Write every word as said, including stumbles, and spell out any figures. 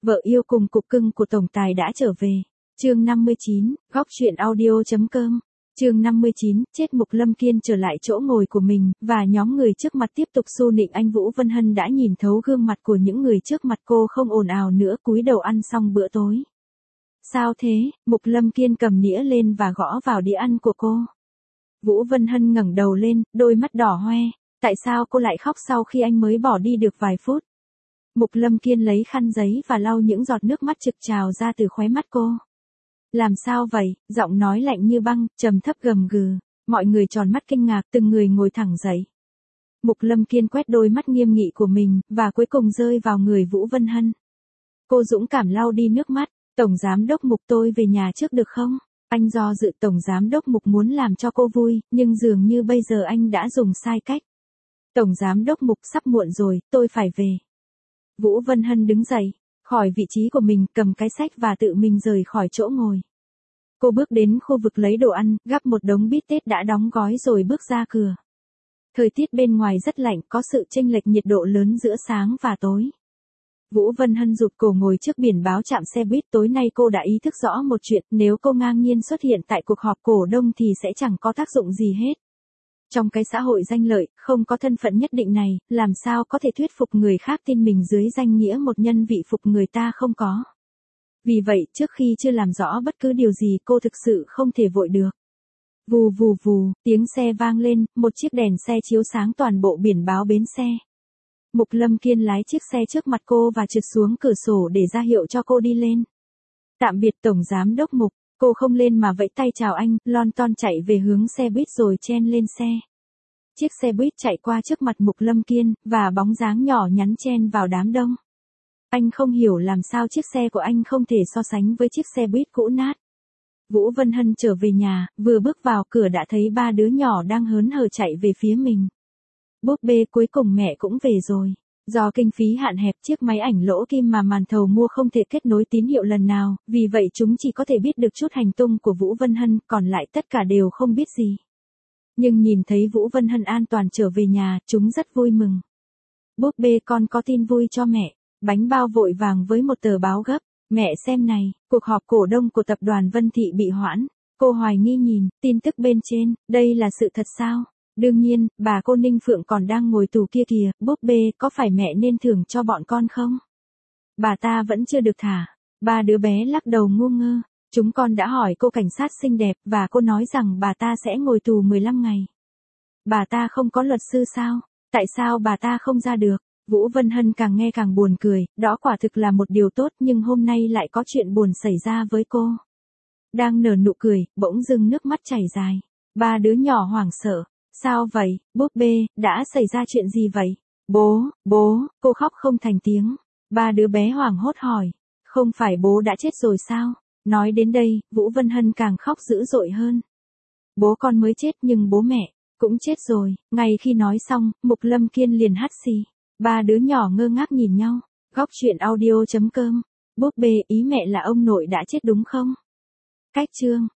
Vợ yêu cùng cục cưng của tổng tài đã trở về. Chương năm mươi chín, góc truyện audio.com. Chương năm mươi chín, chết. Mục Lâm Kiên trở lại chỗ ngồi của mình, và nhóm người trước mặt tiếp tục xu nịnh anh. Vũ Vân Hân đã nhìn thấu gương mặt của những người trước mặt, cô không ồn ào nữa, cúi đầu ăn xong bữa tối. Sao thế? Mục Lâm Kiên cầm nĩa lên và gõ vào đĩa ăn của cô. Vũ Vân Hân ngẩng đầu lên, đôi mắt đỏ hoe. Tại sao cô lại khóc sau khi anh mới bỏ đi được vài phút? Mục Lâm Kiên lấy khăn giấy và lau những giọt nước mắt trực trào ra từ khóe mắt cô. Làm sao vậy? Giọng nói lạnh như băng, trầm thấp gầm gừ. Mọi người tròn mắt kinh ngạc, từng người ngồi thẳng dậy. Mục Lâm Kiên quét đôi mắt nghiêm nghị của mình, và cuối cùng rơi vào người Vũ Vân Hân. Cô dũng cảm lau đi nước mắt. Tổng giám đốc Mục, tôi về nhà trước được không? Anh do dự. Tổng giám đốc Mục muốn làm cho cô vui, nhưng dường như bây giờ anh đã dùng sai cách. Tổng giám đốc Mục, sắp muộn rồi, tôi phải về. Vũ Vân Hân đứng dậy, khỏi vị trí của mình, cầm cái xách và tự mình rời khỏi chỗ ngồi. Cô bước đến khu vực lấy đồ ăn, gắp một đống bít tết đã đóng gói rồi bước ra cửa. Thời tiết bên ngoài rất lạnh, có sự chênh lệch nhiệt độ lớn giữa sáng và tối. Vũ Vân Hân rụt cổ ngồi trước biển báo trạm xe buýt. Tối nay cô đã ý thức rõ một chuyện, nếu cô ngang nhiên xuất hiện tại cuộc họp cổ đông thì sẽ chẳng có tác dụng gì hết. Trong cái xã hội danh lợi, không có thân phận nhất định này, làm sao có thể thuyết phục người khác tin mình dưới danh nghĩa một nhân vị phục người ta không có. Vì vậy, trước khi chưa làm rõ bất cứ điều gì, cô thực sự không thể vội được. Vù vù vù, tiếng xe vang lên, một chiếc đèn xe chiếu sáng toàn bộ biển báo bến xe. Mục Lâm Kiên lái chiếc xe trước mặt cô và trượt xuống cửa sổ để ra hiệu cho cô đi lên. Tạm biệt Tổng giám đốc Mục. Cô không lên mà vẫy tay chào anh, lon ton chạy về hướng xe buýt rồi chen lên xe. Chiếc xe buýt chạy qua trước mặt Mục Lâm Kiên, và bóng dáng nhỏ nhắn chen vào đám đông. Anh không hiểu làm sao chiếc xe của anh không thể so sánh với chiếc xe buýt cũ nát. Vũ Vân Hân trở về nhà, vừa bước vào cửa đã thấy ba đứa nhỏ đang hớn hở chạy về phía mình. Búp bê, cuối cùng mẹ cũng về rồi. Do kinh phí hạn hẹp, chiếc máy ảnh lỗ kim mà màn thầu mua không thể kết nối tín hiệu lần nào, vì vậy chúng chỉ có thể biết được chút hành tung của Vũ Vân Hân, còn lại tất cả đều không biết gì. Nhưng nhìn thấy Vũ Vân Hân an toàn trở về nhà, chúng rất vui mừng. Búp bê, con có tin vui cho mẹ. Bánh bao vội vàng với một tờ báo gấp. Mẹ xem này, cuộc họp cổ đông của tập đoàn Vân Thị bị hoãn. Cô hoài nghi nhìn tin tức bên trên, đây là sự thật sao? Đương nhiên, bà cô Ninh Phượng còn đang ngồi tù kia kìa. Búp bê, có phải mẹ nên thưởng cho bọn con không? Bà ta vẫn chưa được thả. Ba đứa bé lắc đầu ngu ngơ. Chúng con đã hỏi cô cảnh sát xinh đẹp, và cô nói rằng bà ta sẽ ngồi tù mười lăm ngày. Bà ta không có luật sư sao? Tại sao bà ta không ra được? Vũ Vân Hân càng nghe càng buồn cười, đó quả thực là một điều tốt, nhưng hôm nay lại có chuyện buồn xảy ra với cô. Đang nở nụ cười, bỗng dưng nước mắt chảy dài. Ba đứa nhỏ hoảng sợ. Sao vậy, búp bê, đã xảy ra chuyện gì vậy? Bố, bố, cô khóc không thành tiếng. Ba đứa bé hoảng hốt hỏi. Không phải bố đã chết rồi sao? Nói đến đây, Vũ Vân Hân càng khóc dữ dội hơn. Bố con mới chết nhưng bố mẹ cũng chết rồi. Ngay khi nói xong, Mục Lâm Kiên liền hắt xì. Ba đứa nhỏ ngơ ngác nhìn nhau. Góc truyện audio.com. Búp bê, ý mẹ là ông nội đã chết đúng không? Cách chương.